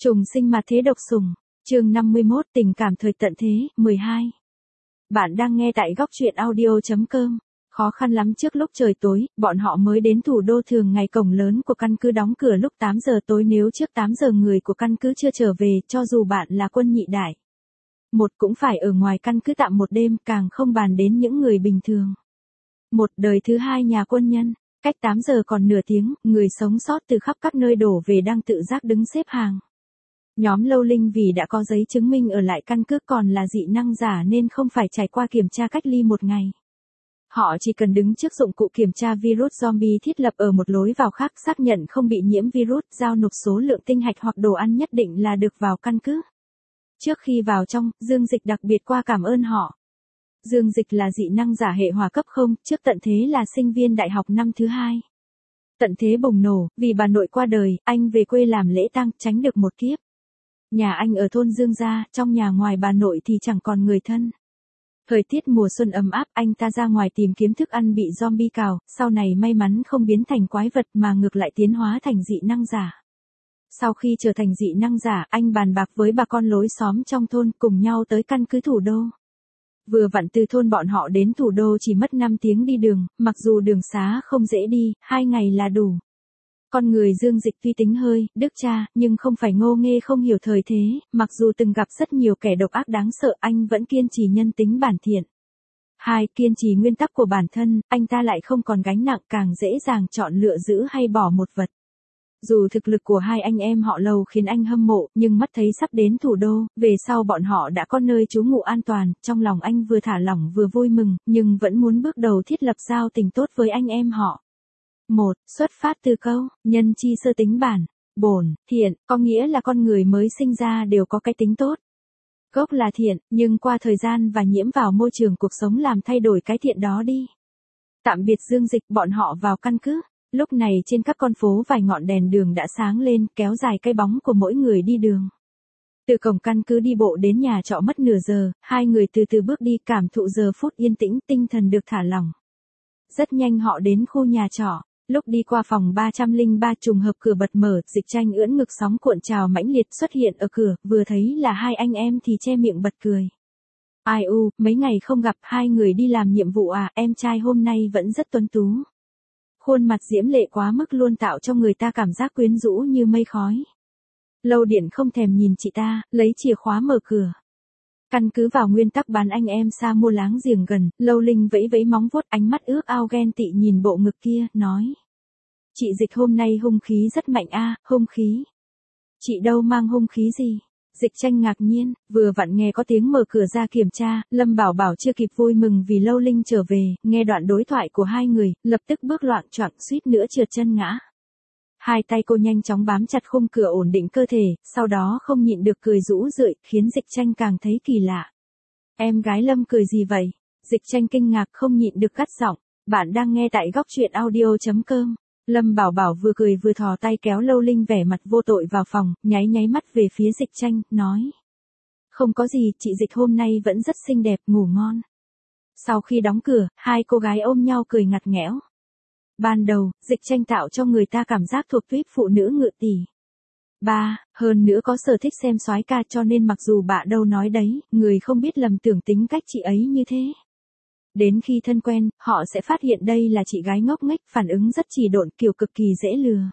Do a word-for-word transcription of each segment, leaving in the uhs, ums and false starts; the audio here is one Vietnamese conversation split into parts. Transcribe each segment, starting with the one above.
Trùng sinh mà thế độc sủng. Chương năm mươi mốt tình cảm thời tận thế, mười hai. Bạn đang nghe tại góc truyện audio chấm com. Khó khăn lắm trước lúc trời tối, bọn họ mới đến thủ đô. Thường ngày cổng lớn của căn cứ đóng cửa lúc tám giờ tối, nếu trước tám giờ người của căn cứ chưa trở về, cho dù bạn là quân nhị đại một cũng phải ở ngoài căn cứ tạm một đêm, càng không bàn đến những người bình thường. Một đời thứ hai nhà quân nhân, cách tám giờ còn nửa tiếng, người sống sót từ khắp các nơi đổ về đang tự giác đứng xếp hàng. Nhóm Lâu Linh vì đã có giấy chứng minh ở lại căn cứ, còn là dị năng giả nên không phải trải qua kiểm tra cách ly một ngày. Họ chỉ cần đứng trước dụng cụ kiểm tra virus zombie thiết lập ở một lối vào khác, xác nhận không bị nhiễm virus, giao nộp số lượng tinh hạch hoặc đồ ăn nhất định là được vào căn cứ. Trước khi vào trong, Dương Dịch đặc biệt qua cảm ơn họ. Dương Dịch là dị năng giả hệ hỏa cấp không, trước tận thế là sinh viên đại học năm thứ hai. Tận thế bùng nổ, vì bà nội qua đời, anh về quê làm lễ tang, tránh được một kiếp. Nhà anh ở thôn Dương Gia, trong nhà ngoài bà nội thì chẳng còn người thân. Thời tiết mùa xuân ấm áp, anh ta ra ngoài tìm kiếm thức ăn bị zombie cào, sau này may mắn không biến thành quái vật mà ngược lại tiến hóa thành dị năng giả. Sau khi trở thành dị năng giả, anh bàn bạc với bà con lối xóm trong thôn, cùng nhau tới căn cứ thủ đô. Vừa vặn từ thôn bọn họ đến thủ đô chỉ mất năm tiếng đi đường, mặc dù đường xá không dễ đi, hai ngày là đủ. Con người Dương Dịch tuy tính hơi đức cha, nhưng không phải ngô nghê không hiểu thời thế, mặc dù từng gặp rất nhiều kẻ độc ác đáng sợ, anh vẫn kiên trì nhân tính bản thiện. Hai, kiên trì nguyên tắc của bản thân, anh ta lại không còn gánh nặng, càng dễ dàng chọn lựa giữ hay bỏ một vật. Dù thực lực của hai anh em họ Lâu khiến anh hâm mộ, nhưng mắt thấy sắp đến thủ đô, về sau bọn họ đã có nơi trú ngụ an toàn, trong lòng anh vừa thả lỏng vừa vui mừng, nhưng vẫn muốn bước đầu thiết lập giao tình tốt với anh em họ. Một, xuất phát từ câu, nhân chi sơ tính bản, bổn, thiện, có nghĩa là con người mới sinh ra đều có cái tính tốt. Gốc là thiện, nhưng qua thời gian và nhiễm vào môi trường cuộc sống làm thay đổi cái thiện đó đi. Tạm biệt Dương Dịch, bọn họ vào căn cứ. Lúc này trên các con phố vài ngọn đèn đường đã sáng lên, kéo dài cái bóng của mỗi người đi đường. Từ cổng căn cứ đi bộ đến nhà trọ mất nửa giờ, hai người từ từ bước đi, cảm thụ giờ phút yên tĩnh, tinh thần được thả lỏng. Rất nhanh họ đến khu nhà trọ. Lúc đi qua phòng ba trăm lẻ ba, trùng hợp cửa bật mở, Dịch Tranh ưỡn ngực sóng cuộn trào mãnh liệt xuất hiện ở cửa, vừa thấy là hai anh em thì che miệng bật cười. Ai u, mấy ngày không gặp, hai người đi làm nhiệm vụ à, em trai hôm nay vẫn rất tuấn tú. Khuôn mặt diễm lệ quá mức luôn tạo cho người ta cảm giác quyến rũ như mây khói. Lâu Điện không thèm nhìn chị ta, lấy chìa khóa mở cửa. Căn cứ vào nguyên tắc bán anh em xa mua láng giềng gần, Lâu Linh vẫy vẫy móng vuốt, ánh mắt ước ao ghen tị nhìn bộ ngực kia, nói. Chị Dịch hôm nay hung khí rất mạnh a, à, hung khí. Chị đâu mang hung khí gì? Dịch Tranh ngạc nhiên, vừa vặn nghe có tiếng mở cửa ra kiểm tra, Lâm Bảo Bảo chưa kịp vui mừng vì Lâu Linh trở về, nghe đoạn đối thoại của hai người, lập tức bước loạng choạng suýt nữa trượt chân ngã. Hai tay cô nhanh chóng bám chặt khung cửa ổn định cơ thể, sau đó không nhịn được cười rũ rượi, khiến Dịch Tranh càng thấy kỳ lạ. Em gái Lâm cười gì vậy? Dịch Tranh kinh ngạc không nhịn được cắt giọng. Bạn đang nghe tại góc truyện audio chấm com. Lâm Bảo Bảo vừa cười vừa thò tay kéo Lâu Linh vẻ mặt vô tội vào phòng, nháy nháy mắt về phía Dịch Tranh, nói. Không có gì, chị Dịch hôm nay vẫn rất xinh đẹp, ngủ ngon. Sau khi đóng cửa, hai cô gái ôm nhau cười ngặt nghẽo. Ban đầu, Dịch Tranh tạo cho người ta cảm giác thuộc tuýp phụ nữ ngựa tỷ. Ba, hơn nữa có sở thích xem soái ca, cho nên mặc dù bạ đâu nói đấy, người không biết lầm tưởng tính cách chị ấy như thế. Đến khi thân quen, họ sẽ phát hiện đây là chị gái ngốc nghếch, phản ứng rất trì độn, kiểu cực kỳ dễ lừa.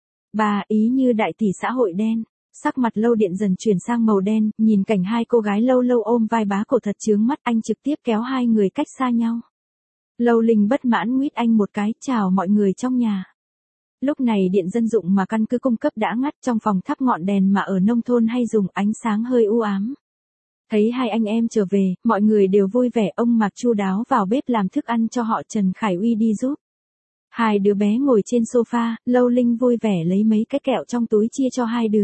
Ba, ý như đại tỷ xã hội đen. Sắc mặt Lâu Điện dần chuyển sang màu đen, nhìn cảnh hai cô gái lâu lâu ôm vai bá cổ thật chướng mắt, anh trực tiếp kéo hai người cách xa nhau. Lâu Linh bất mãn nguyết anh một cái, chào mọi người trong nhà. Lúc này điện dân dụng mà căn cứ cung cấp đã ngắt, trong phòng thắp ngọn đèn mà ở nông thôn hay dùng, ánh sáng hơi u ám. Thấy hai anh em trở về, mọi người đều vui vẻ, ông Mạc chu đáo vào bếp làm thức ăn cho họ, Trần Khải Uy đi giúp. Hai đứa bé ngồi trên sofa, Lâu Linh vui vẻ lấy mấy cái kẹo trong túi chia cho hai đứa.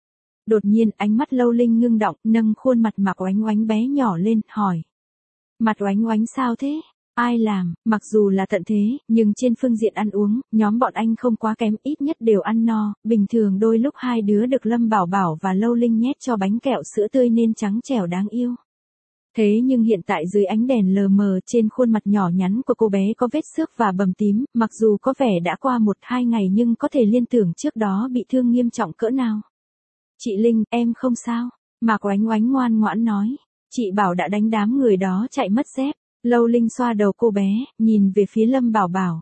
Đột nhiên ánh mắt Lâu Linh ngưng động, nâng khuôn mặt Mạc Oánh Oánh bé nhỏ lên, hỏi. Mặt Oánh Oánh sao thế? Ai làm? Mặc dù là tận thế, nhưng trên phương diện ăn uống, nhóm bọn anh không quá kém, ít nhất đều ăn no, bình thường đôi lúc hai đứa được Lâm Bảo Bảo và Lâu Linh nhét cho bánh kẹo sữa tươi nên trắng trẻo đáng yêu. Thế nhưng hiện tại dưới ánh đèn lờ mờ, trên khuôn mặt nhỏ nhắn của cô bé có vết xước và bầm tím, mặc dù có vẻ đã qua một hai ngày nhưng có thể liên tưởng trước đó bị thương nghiêm trọng cỡ nào. Chị Linh, em không sao. Mạc Oánh Oánh ngoan ngoãn nói. Chị bảo đã đánh đám người đó chạy mất dép. Lâu Linh xoa đầu cô bé, nhìn về phía Lâm Bảo Bảo.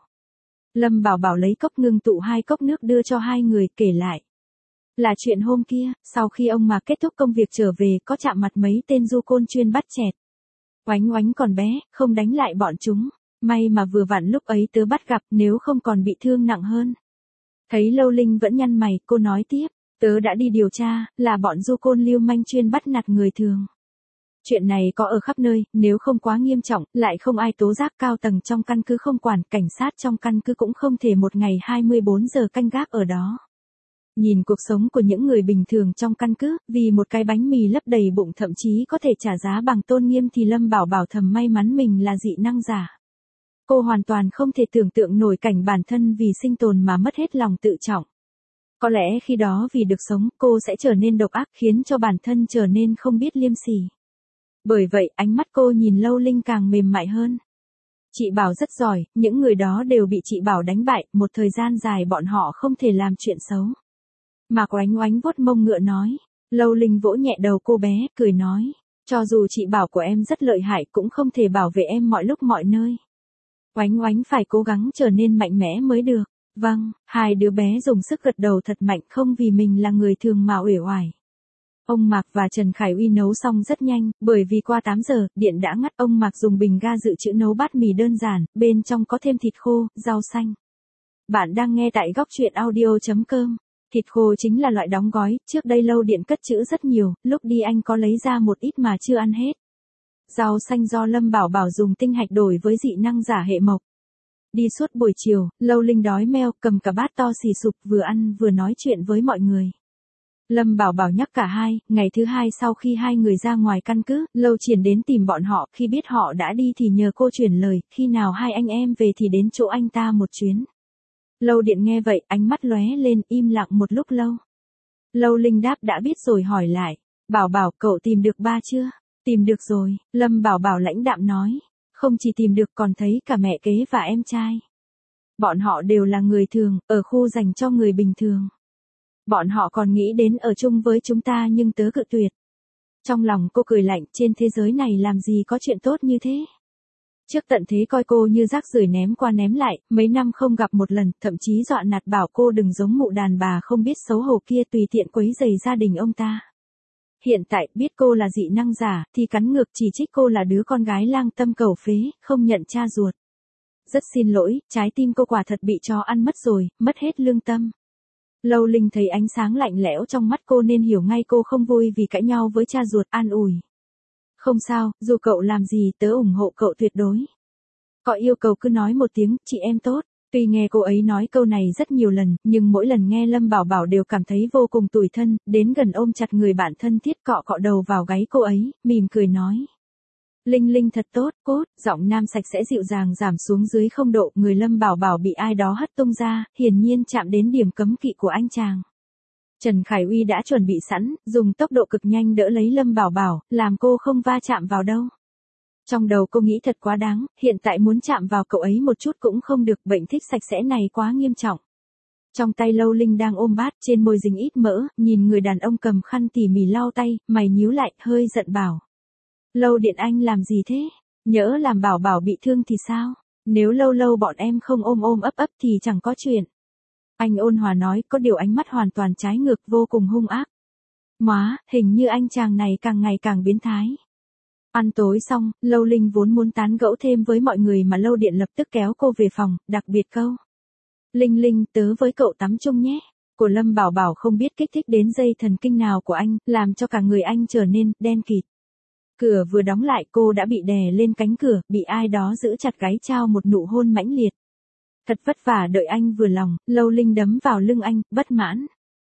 Lâm Bảo Bảo lấy cốc ngưng tụ hai cốc nước đưa cho hai người, kể lại. Là chuyện hôm kia, sau khi ông Mạc kết thúc công việc trở về có chạm mặt mấy tên du côn chuyên bắt chẹt. Oánh Oánh còn bé, không đánh lại bọn chúng. May mà vừa vặn lúc ấy tớ bắt gặp, nếu không còn bị thương nặng hơn. Thấy Lâu Linh vẫn nhăn mày, cô nói tiếp. Tớ đã đi điều tra, là bọn du côn lưu manh chuyên bắt nạt người thường. Chuyện này có ở khắp nơi, nếu không quá nghiêm trọng, lại không ai tố giác, cao tầng trong căn cứ không quản, cảnh sát trong căn cứ cũng không thể một ngày hai mươi bốn giờ canh gác ở đó. Nhìn cuộc sống của những người bình thường trong căn cứ, vì một cái bánh mì lấp đầy bụng thậm chí có thể trả giá bằng tôn nghiêm thì Lâm Bảo Bảo thầm may mắn mình là dị năng giả. Cô hoàn toàn không thể tưởng tượng nổi cảnh bản thân vì sinh tồn mà mất hết lòng tự trọng. Có lẽ khi đó vì được sống, cô sẽ trở nên độc ác, khiến cho bản thân trở nên không biết liêm sỉ. Bởi vậy, ánh mắt cô nhìn Lâu Linh càng mềm mại hơn. Chị Bảo rất giỏi, những người đó đều bị chị Bảo đánh bại, một thời gian dài bọn họ không thể làm chuyện xấu. Mạc Oánh Oánh vuốt mông ngựa nói. Lâu Linh vỗ nhẹ đầu cô bé, cười nói. Cho dù chị Bảo của em rất lợi hại cũng không thể bảo vệ em mọi lúc mọi nơi. Oánh Oánh phải cố gắng trở nên mạnh mẽ mới được. Vâng, hai đứa bé dùng sức gật đầu thật mạnh, không vì mình là người thường mà uể oải. Ông Mạc và Trần Khải Uy nấu xong rất nhanh, bởi vì qua tám giờ, điện đã ngắt. Ông Mạc dùng bình ga dự trữ nấu bát mì đơn giản, bên trong có thêm thịt khô, rau xanh. Bạn đang nghe tại góc truyện audio chấm com. Thịt khô chính là loại đóng gói, trước đây Lâu Điện cất trữ rất nhiều, lúc đi anh có lấy ra một ít mà chưa ăn hết. Rau xanh do Lâm Bảo Bảo dùng tinh hạch đổi với dị năng giả hệ mộc. Đi suốt buổi chiều, Lâu Linh đói meo, cầm cả bát to xì sụp, vừa ăn vừa nói chuyện với mọi người. Lâm Bảo Bảo nhắc cả hai, ngày thứ hai sau khi hai người ra ngoài căn cứ, Lâu Triển đến tìm bọn họ, khi biết họ đã đi thì nhờ cô chuyển lời, khi nào hai anh em về thì đến chỗ anh ta một chuyến. Lâu Điện nghe vậy, ánh mắt lóe lên, im lặng một lúc lâu. Lâu Linh đáp đã biết rồi hỏi lại, Bảo Bảo, cậu tìm được ba chưa? Tìm được rồi, Lâm Bảo Bảo lãnh đạm nói, không chỉ tìm được còn thấy cả mẹ kế và em trai. Bọn họ đều là người thường, ở khu dành cho người bình thường. Bọn họ còn nghĩ đến ở chung với chúng ta nhưng tớ cự tuyệt. Trong lòng cô cười lạnh, trên thế giới này làm gì có chuyện tốt như thế. Trước tận thế coi cô như rác rưởi ném qua ném lại, mấy năm không gặp một lần, thậm chí dọa nạt bảo cô đừng giống mụ đàn bà không biết xấu hổ kia tùy tiện quấy rầy gia đình ông ta. Hiện tại biết cô là dị năng giả, thì cắn ngược chỉ trích cô là đứa con gái lang tâm cầu phế, không nhận cha ruột. Rất xin lỗi, trái tim cô quả thật bị chó ăn mất rồi, mất hết lương tâm. Lâu Linh thấy ánh sáng lạnh lẽo trong mắt cô nên hiểu ngay cô không vui vì cãi nhau với cha ruột, an ủi. Không sao, dù cậu làm gì tớ ủng hộ cậu tuyệt đối. Có yêu cầu cứ nói một tiếng, chị em tốt. Tuy nghe cô ấy nói câu này rất nhiều lần, nhưng mỗi lần nghe Lâm Bảo Bảo đều cảm thấy vô cùng tủi thân, đến gần ôm chặt người bạn thân thiết, cọ cọ đầu vào gáy cô ấy, mỉm cười nói. Linh Linh thật tốt, cốt, giọng nam sạch sẽ dịu dàng giảm xuống dưới không độ, người Lâm Bảo Bảo bị ai đó hất tung ra, hiển nhiên chạm đến điểm cấm kỵ của anh chàng. Trần Khải Uy đã chuẩn bị sẵn, dùng tốc độ cực nhanh đỡ lấy Lâm Bảo Bảo, làm cô không va chạm vào đâu. Trong đầu cô nghĩ thật quá đáng, hiện tại muốn chạm vào cậu ấy một chút cũng không được, bệnh thích sạch sẽ này quá nghiêm trọng. Trong tay Lâu Linh đang ôm bát, trên môi dính ít mỡ, nhìn người đàn ông cầm khăn tỉ mỉ lau tay, mày nhíu lại, hơi giận bảo. Lâu Điện anh làm gì thế? Nhỡ làm Bảo Bảo bị thương thì sao? Nếu lâu lâu bọn em không ôm ôm ấp ấp thì chẳng có chuyện. Anh ôn hòa nói, có điều ánh mắt hoàn toàn trái ngược, vô cùng hung ác. Móa, hình như anh chàng này càng ngày càng biến thái. Ăn tối xong, Lâu Linh vốn muốn tán gẫu thêm với mọi người mà Lâu Điện lập tức kéo cô về phòng, đặc biệt câu. Linh Linh, tớ với cậu tắm chung nhé. Của Lâm Bảo Bảo không biết kích thích đến dây thần kinh nào của anh, làm cho cả người anh trở nên đen kịt. Cửa vừa đóng lại cô đã bị đè lên cánh cửa, bị ai đó giữ chặt gáy trao một nụ hôn mãnh liệt. Thật vất vả đợi anh vừa lòng, Lâu Linh đấm vào lưng anh, bất mãn.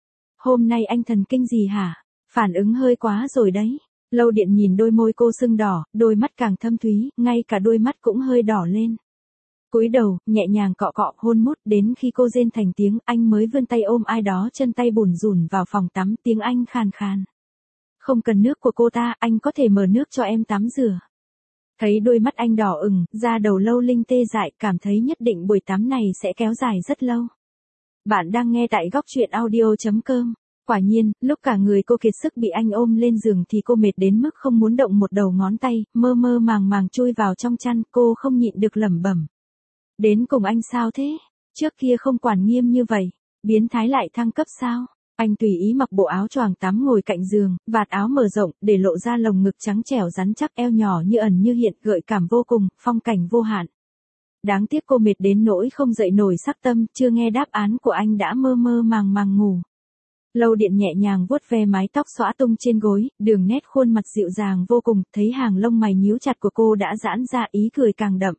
Hôm nay anh thần kinh gì hả? Phản ứng hơi quá rồi đấy. Lâu Điện nhìn đôi môi cô sưng đỏ, đôi mắt càng thâm thúy, ngay cả đôi mắt cũng hơi đỏ lên. Cúi đầu, nhẹ nhàng cọ cọ, hôn mút, đến khi cô rên thành tiếng, anh mới vươn tay ôm ai đó, chân tay bủn rủn vào phòng tắm, tiếng anh khàn khàn. Không cần nước của cô ta, anh có thể mở nước cho em tắm rửa. Thấy đôi mắt anh đỏ ửng, da đầu Lâu Linh tê dại, cảm thấy nhất định buổi tắm này sẽ kéo dài rất lâu. Bạn đang nghe tại góc truyện audio chấm com. Quả nhiên, lúc cả người cô kiệt sức bị anh ôm lên giường thì cô mệt đến mức không muốn động một đầu ngón tay, mơ mơ màng màng chui vào trong chăn, cô không nhịn được lẩm bẩm. Đến cùng anh sao thế? Trước kia không quản nghiêm như vậy, biến thái lại thăng cấp sao? Anh tùy ý mặc bộ áo choàng tắm ngồi cạnh giường, vạt áo mở rộng, để lộ ra lồng ngực trắng trẻo rắn chắc, eo nhỏ như ẩn như hiện, gợi cảm vô cùng, phong cảnh vô hạn. Đáng tiếc cô mệt đến nỗi không dậy nổi sắc tâm, chưa nghe đáp án của anh đã mơ mơ màng màng ngủ. Lâu Điện nhẹ nhàng vuốt ve mái tóc xõa tung trên gối, đường nét khuôn mặt dịu dàng vô cùng, thấy hàng lông mày nhíu chặt của cô đã giãn ra, ý cười càng đậm.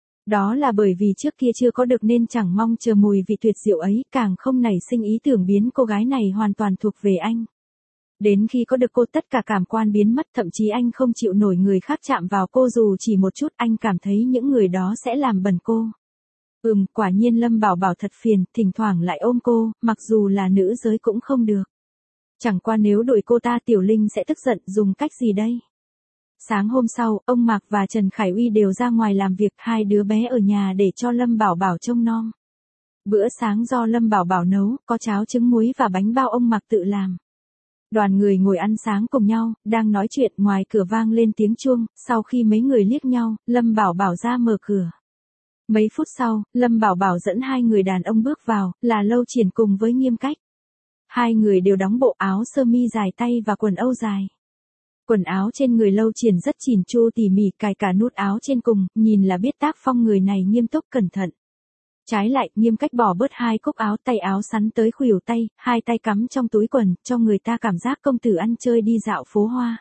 Đó là bởi vì trước kia chưa có được nên chẳng mong chờ mùi vị tuyệt diệu ấy, càng không nảy sinh ý tưởng biến cô gái này hoàn toàn thuộc về anh. Đến khi có được cô tất cả cảm quan biến mất, thậm chí anh không chịu nổi người khác chạm vào cô dù chỉ một chút, anh cảm thấy những người đó sẽ làm bẩn cô. Ừm, quả nhiên Lâm Bảo Bảo thật phiền, thỉnh thoảng lại ôm cô, mặc dù là nữ giới cũng không được. Chẳng qua nếu đuổi cô ta Tiểu Linh sẽ tức giận, dùng cách gì đây? Sáng hôm sau, ông Mạc và Trần Khải Uy đều ra ngoài làm việc, hai đứa bé ở nhà để cho Lâm Bảo Bảo trông nom. Bữa sáng do Lâm Bảo Bảo nấu, có cháo trứng muối và bánh bao ông Mạc tự làm. Đoàn người ngồi ăn sáng cùng nhau, đang nói chuyện, ngoài cửa vang lên tiếng chuông, sau khi mấy người liếc nhau, Lâm Bảo Bảo ra mở cửa. Mấy phút sau, Lâm Bảo Bảo dẫn hai người đàn ông bước vào, là Lâu Triển cùng với Nghiêm Cách. Hai người đều đóng bộ áo sơ mi dài tay và quần âu dài. Quần áo trên người Lâu Triển rất chỉn chu tỉ mỉ, cài cả nút áo trên cùng, nhìn là biết tác phong người này nghiêm túc cẩn thận. Trái lại, Nghiêm Cách bỏ bớt hai cúc áo, tay áo sắn tới khuỷu tay, hai tay cắm trong túi quần, cho người ta cảm giác công tử ăn chơi đi dạo phố hoa.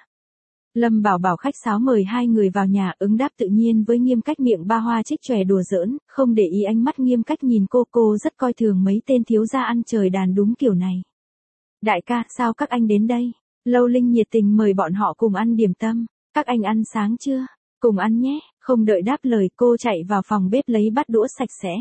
Lâm Bảo Bảo khách sáo mời hai người vào nhà, ứng đáp tự nhiên với Nghiêm Cách, miệng ba hoa trích chòe đùa giỡn, không để ý ánh mắt Nghiêm Cách nhìn cô, cô rất coi thường mấy tên thiếu gia ăn trời đàn đúng kiểu này. Đại ca, sao các anh đến đây? Lâu Linh nhiệt tình mời bọn họ cùng ăn điểm tâm. Các anh ăn sáng chưa? Cùng ăn nhé. Không đợi đáp lời, cô chạy vào phòng bếp lấy bát đũa sạch sẽ.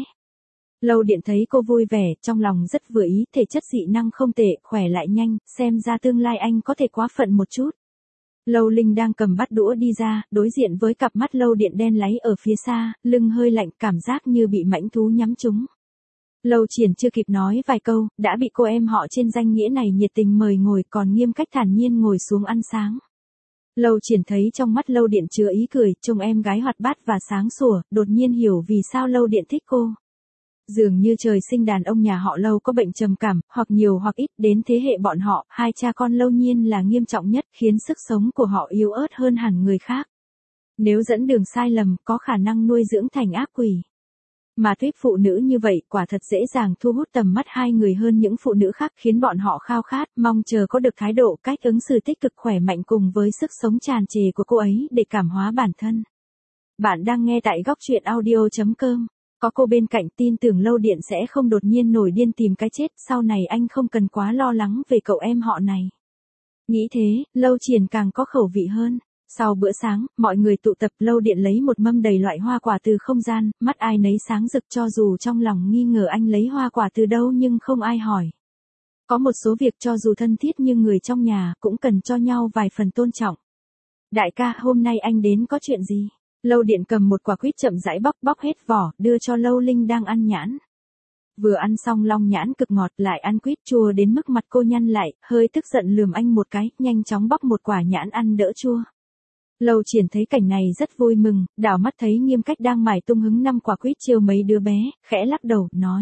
Lâu Điện thấy cô vui vẻ, trong lòng rất vừa ý, thể chất dị năng không tệ, khỏe lại nhanh, xem ra tương lai anh có thể quá phận một chút. Lâu Linh đang cầm bát đũa đi ra, đối diện với cặp mắt Lâu Điện đen láy ở phía xa, lưng hơi lạnh, cảm giác như bị mãnh thú nhắm trúng. Lâu Triển chưa kịp nói vài câu, đã bị cô em họ trên danh nghĩa này nhiệt tình mời ngồi, còn Nghiêm Cách thản nhiên ngồi xuống ăn sáng. Lâu Triển thấy trong mắt Lâu Điện chứa ý cười, trông em gái hoạt bát và sáng sủa, đột nhiên hiểu vì sao Lâu Điện thích cô. Dường như trời sinh đàn ông nhà họ Lâu có bệnh trầm cảm, hoặc nhiều hoặc ít, đến thế hệ bọn họ, hai cha con Lâu Nhiên là nghiêm trọng nhất, khiến sức sống của họ yếu ớt hơn hẳn người khác. Nếu dẫn đường sai lầm, có khả năng nuôi dưỡng thành ác quỷ. Mà tuyết phụ nữ như vậy, quả thật dễ dàng thu hút tầm mắt hai người hơn những phụ nữ khác, khiến bọn họ khao khát, mong chờ có được thái độ, cách ứng xử tích cực khỏe mạnh cùng với sức sống tràn trề của cô ấy để cảm hóa bản thân. Bạn đang nghe tại góc truyện audio chấm com. Có cô bên cạnh, tin tưởng Lâu Điện sẽ không đột nhiên nổi điên tìm cái chết, sau này anh không cần quá lo lắng về cậu em họ này. Nghĩ thế, Lâu Triển càng có khẩu vị hơn. Sau bữa sáng, mọi người tụ tập, Lâu Điện lấy một mâm đầy loại hoa quả từ không gian, mắt ai nấy sáng rực, cho dù trong lòng nghi ngờ anh lấy hoa quả từ đâu nhưng không ai hỏi. Có một số việc cho dù thân thiết như người trong nhà, cũng cần cho nhau vài phần tôn trọng. Đại ca, hôm nay anh đến có chuyện gì? Lâu Điện cầm một quả quýt chậm rãi bóc bóc hết vỏ, đưa cho Lâu Linh đang ăn nhãn. Vừa ăn xong long nhãn cực ngọt, lại ăn quýt chua đến mức mặt cô nhăn lại, hơi tức giận lườm anh một cái, nhanh chóng bóc một quả nhãn ăn đỡ chua. Lâu Triển thấy cảnh này rất vui mừng, đảo mắt thấy Nghiêm Cách đang mải tung hứng năm quả quýt trêu mấy đứa bé, khẽ lắc đầu, nói.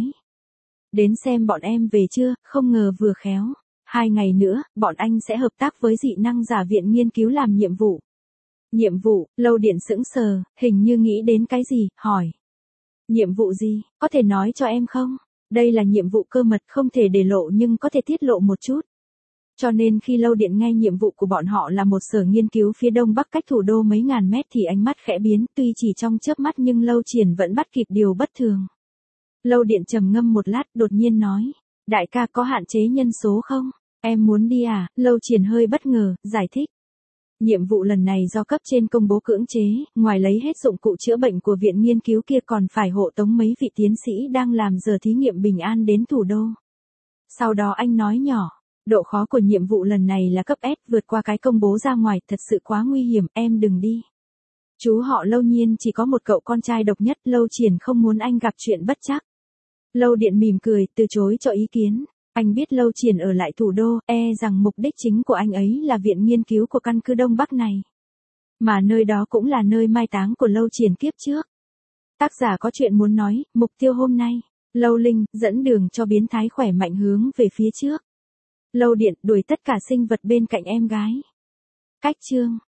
Đến xem bọn em về chưa, không ngờ vừa khéo. Hai ngày nữa, bọn anh sẽ hợp tác với dị năng giả viện nghiên cứu làm nhiệm vụ. Nhiệm vụ, Lâu Điện sững sờ, hình như nghĩ đến cái gì, hỏi. Nhiệm vụ gì, có thể nói cho em không? Đây là nhiệm vụ cơ mật, không thể để lộ nhưng có thể tiết lộ một chút. Cho nên khi Lâu Điện nghe nhiệm vụ của bọn họ là một sở nghiên cứu phía đông bắc cách thủ đô mấy ngàn mét thì ánh mắt khẽ biến, tuy chỉ trong chớp mắt nhưng Lâu Triển vẫn bắt kịp điều bất thường. Lâu Điện trầm ngâm một lát, đột nhiên nói. Đại ca, có hạn chế nhân số không? Em muốn đi à? Lâu Triển hơi bất ngờ, giải thích. Nhiệm vụ lần này do cấp trên công bố cưỡng chế, ngoài lấy hết dụng cụ chữa bệnh của viện nghiên cứu kia còn phải hộ tống mấy vị tiến sĩ đang làm giờ thí nghiệm bình an đến thủ đô. Sau đó anh nói nhỏ, độ khó của nhiệm vụ lần này là cấp S, vượt qua cái công bố ra ngoài, thật sự quá nguy hiểm, em đừng đi. Chú họ Lâu Nhiên chỉ có một cậu con trai độc nhất, Lâu Triển không muốn anh gặp chuyện bất trắc. Lâu Điện mỉm cười, từ chối cho ý kiến. Anh biết Lâu Triển ở lại thủ đô, e rằng mục đích chính của anh ấy là viện nghiên cứu của căn cứ Đông Bắc này. Mà nơi đó cũng là nơi mai táng của Lâu Triển kiếp trước. Tác giả có chuyện muốn nói, mục tiêu hôm nay. Lâu Linh, dẫn đường cho biến thái khỏe mạnh hướng về phía trước. Lâu Điện, đuổi tất cả sinh vật bên cạnh em gái. Cách chương.